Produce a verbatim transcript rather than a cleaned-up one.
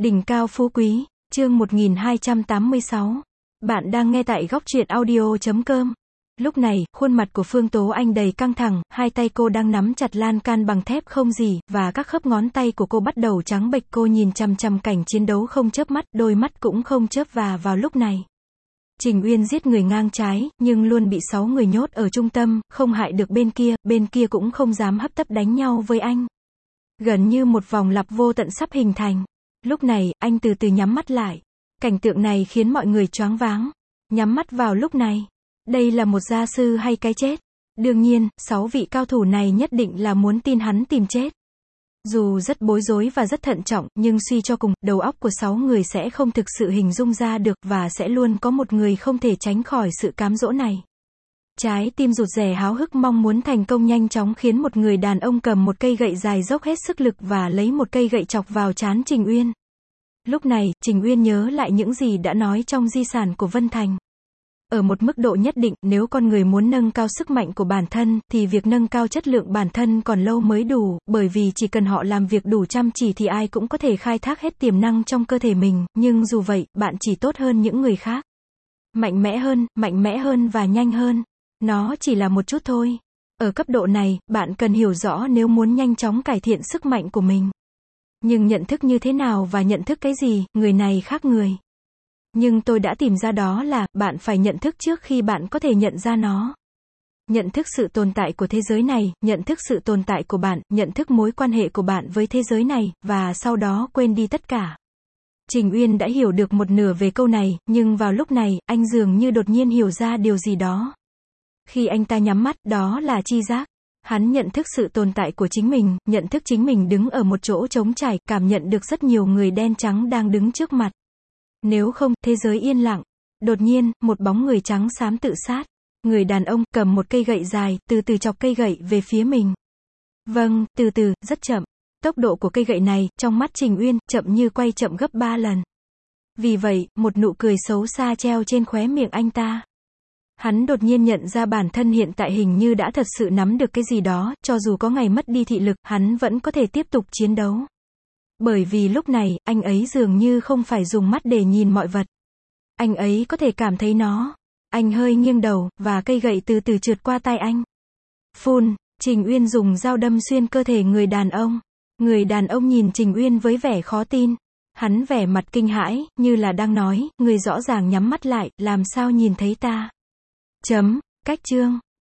Đỉnh cao phú quý, chương một nghìn hai trăm tám mươi sáu. Bạn đang nghe tại góc truyện audio chấm com. Lúc này, khuôn mặt của Phương Tố Anh đầy căng thẳng, hai tay cô đang nắm chặt lan can bằng thép không gì, và các khớp ngón tay của cô bắt đầu trắng bệch. Cô nhìn chằm chằm cảnh chiến đấu không chớp mắt, đôi mắt cũng không chớp. Và vào lúc này, Trình Uyên giết người ngang trái, nhưng luôn bị sáu người nhốt ở trung tâm, không hại được bên kia, bên kia cũng không dám hấp tấp đánh nhau với anh. Gần như một vòng lặp vô tận sắp hình thành. Lúc này, anh từ từ nhắm mắt lại. Cảnh tượng này khiến mọi người choáng váng. Nhắm mắt vào lúc này. Đây là một gia sư hay cái chết? Đương nhiên, sáu vị cao thủ này nhất định là muốn tin hắn tìm chết. Dù rất bối rối và rất thận trọng, nhưng suy cho cùng, đầu óc của sáu người sẽ không thực sự hình dung ra được, và sẽ luôn có một người không thể tránh khỏi sự cám dỗ này. Trái tim rụt rè háo hức mong muốn thành công nhanh chóng khiến một người đàn ông cầm một cây gậy dài dốc hết sức lực và lấy một cây gậy chọc vào trán Trình Uyên. Lúc này, Trình Uyên nhớ lại những gì đã nói trong di sản của Vân Thành. Ở một mức độ nhất định, nếu con người muốn nâng cao sức mạnh của bản thân, thì việc nâng cao chất lượng bản thân còn lâu mới đủ, bởi vì chỉ cần họ làm việc đủ chăm chỉ thì ai cũng có thể khai thác hết tiềm năng trong cơ thể mình, nhưng dù vậy, bạn chỉ tốt hơn những người khác. Mạnh mẽ hơn, mạnh mẽ hơn và nhanh hơn. Nó chỉ là một chút thôi. Ở cấp độ này, bạn cần hiểu rõ nếu muốn nhanh chóng cải thiện sức mạnh của mình. Nhưng nhận thức như thế nào và nhận thức cái gì, người này khác người. Nhưng tôi đã tìm ra đó là, bạn phải nhận thức trước khi bạn có thể nhận ra nó. Nhận thức sự tồn tại của thế giới này, nhận thức sự tồn tại của bạn, nhận thức mối quan hệ của bạn với thế giới này, và sau đó quên đi tất cả. Trình Uyên đã hiểu được một nửa về câu này, nhưng vào lúc này, anh dường như đột nhiên hiểu ra điều gì đó. Khi anh ta nhắm mắt, đó là tri giác. Hắn nhận thức sự tồn tại của chính mình, nhận thức chính mình đứng ở một chỗ trống trải, cảm nhận được rất nhiều người đen trắng đang đứng trước mặt. Nếu không, thế giới yên lặng. Đột nhiên, một bóng người trắng xám tự sát. Người đàn ông, cầm một cây gậy dài, từ từ chọc cây gậy về phía mình. Vâng, từ từ, rất chậm. Tốc độ của cây gậy này, trong mắt Trình Uyên, chậm như quay chậm gấp ba lần. Vì vậy, một nụ cười xấu xa treo trên khóe miệng anh ta. Hắn đột nhiên nhận ra bản thân hiện tại hình như đã thật sự nắm được cái gì đó, cho dù có ngày mất đi thị lực, hắn vẫn có thể tiếp tục chiến đấu. Bởi vì lúc này, anh ấy dường như không phải dùng mắt để nhìn mọi vật. Anh ấy có thể cảm thấy nó. Anh hơi nghiêng đầu, và cây gậy từ từ trượt qua tay anh. Phun, Trình Uyên dùng dao đâm xuyên cơ thể người đàn ông. Người đàn ông nhìn Trình Uyên với vẻ khó tin. Hắn vẻ mặt kinh hãi, như là đang nói, người rõ ràng nhắm mắt lại, làm sao nhìn thấy ta. Chấm, cách chương.